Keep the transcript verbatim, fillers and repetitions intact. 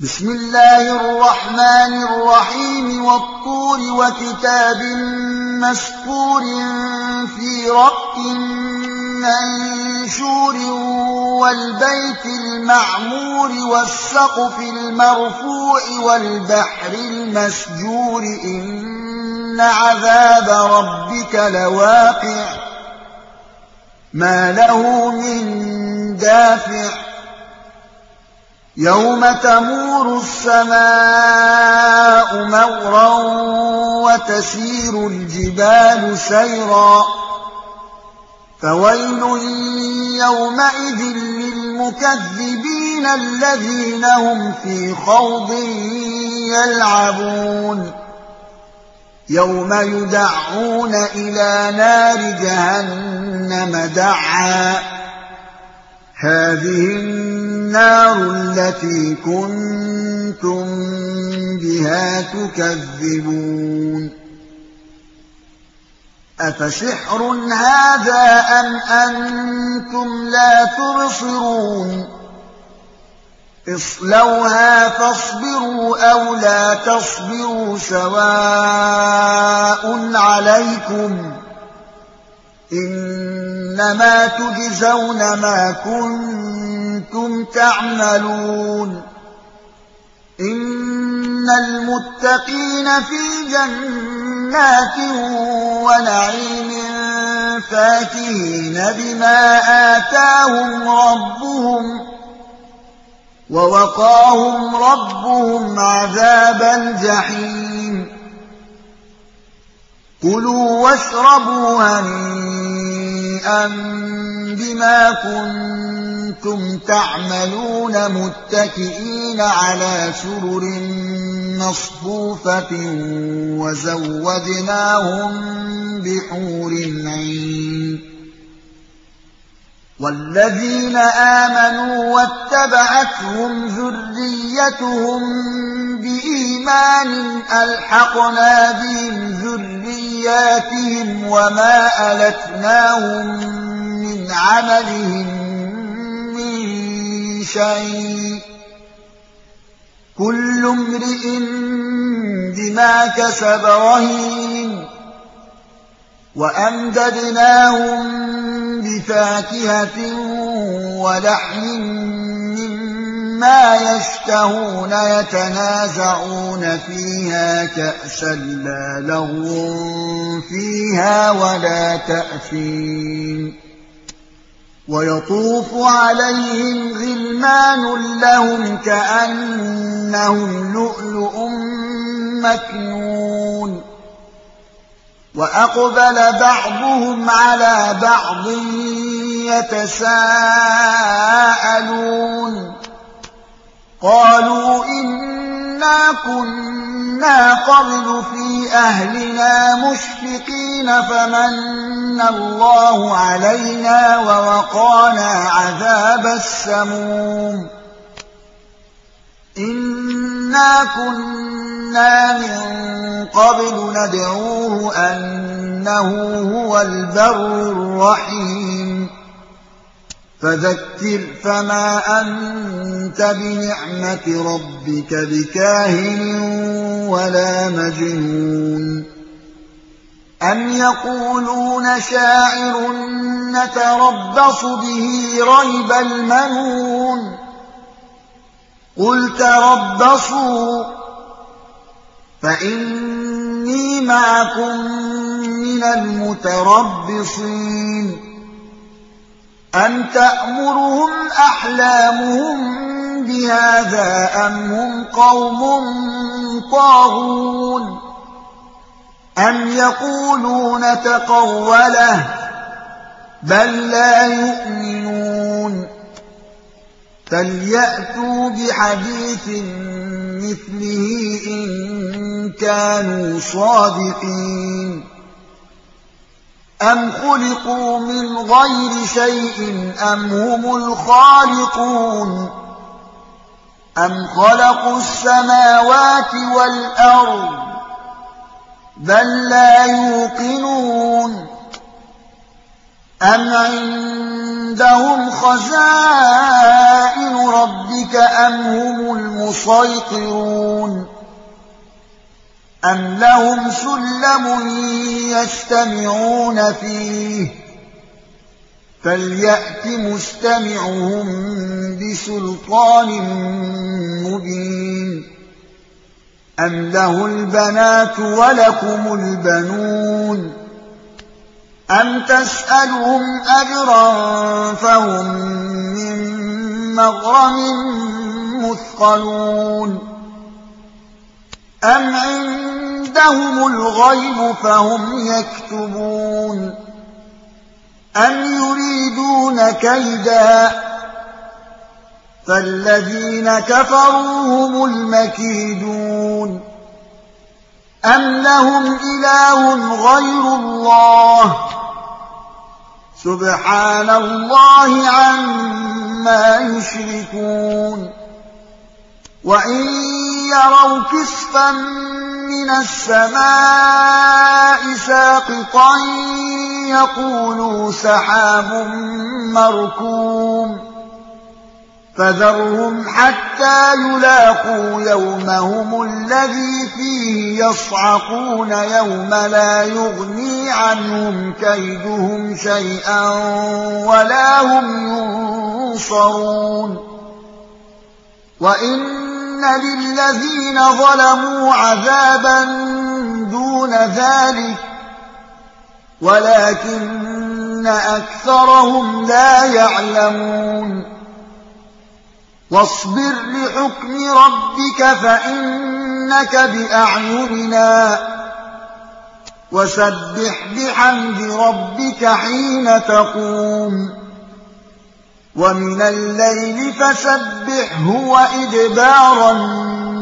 بسم الله الرحمن الرحيم والطور وكتاب مسطور في رق منشور والبيت المعمور والسقف المرفوع والبحر المسجور إن عذاب ربك لواقع ما له من دافع يوم تمور السماء مورا وتسير الجبال سيرا فويل يومئذ للمكذبين الذين هم في خوض يلعبون يوم يدعون إلى نار جهنم دعا هذه النار التي كنتم بها تكذبون أفسحر هذا أم أنتم لا تبصرون اصلوها فاصبروا أو لا تصبروا سواء عليكم إنما تجزون ما كنتم تعملون إن المتقين في جنات ونعيم فاكهين بما آتاهم ربهم ووقاهم ربهم عذاب الجحيم كلوا واشربوا هنيئا بما كنتم تعملون متكئين على سرر مصفوفة وزوجناهم بحور عين والذين آمنوا واتبعتهم ذريتهم بإيمان ألحقنا بهم ذرياتهم وما ألتناهم من عملهم من شيء كل امرئ بما كسب رهين وأمددناهم بفاكهة ولحم مما يشتهون يتنازعون فيها كأسا لا لغو فيها ولا تأثيم ويطوف عليهم غلمان لهم كأنهم لؤلؤ مكنون وأقبل بعضهم على بعض يتساءلون قالوا إنا كنا قبل في أهلنا مشفقين فمن الله علينا ووقانا عذاب السموم إنا كنا من قبل ندعوه أنه هو البر الرحيم فذكر فما أنت بنعمة ربك بكاهن ولا مجنون أم يقولون شاعر نتربص به ريب المنون قل تربصوا فإني معكم من المتربصين أم تأمرهم أحلامهم بهذا أم هم قوم طاغون أم يقولون تقوله بل لا يؤمنون فليأتوا بحديث مثله إن كانوا صادقين أم خلقوا من غير شيء أم هم الخالقون أم خلقوا السماوات والأرض بل لا يوقنون أم عندهم خزائن ربك أم هم المسيطرون أم لهم سلم يستمعون فيه فليأت مستمعهم بسلطان مبين أم له البنات ولكم البنون أم تسألهم أجرا فهم من مغرم مثقلون أم عندهم الغيب فهم يكتبون أم يريدون كيدا فالذين كفروا هم المكيدون أم لهم إله غير الله سبحان الله عما يشركون وإن يروا كسفا من السماء ساقطا يقولوا سحاب مركوم فذرهم حتى يلاقوا يومهم الذي فيه يصعقون يوم لا يغني عنهم كيدهم شيئا ولا هم ينصرون وإن للذين ظلموا عذابا دون ذلك ولكن أكثرهم لا يعلمون واصبر لحكم ربك فإنك بأعيننا وسبح بحمد ربك حين تقوم ومن الليل فسبحه وإدبار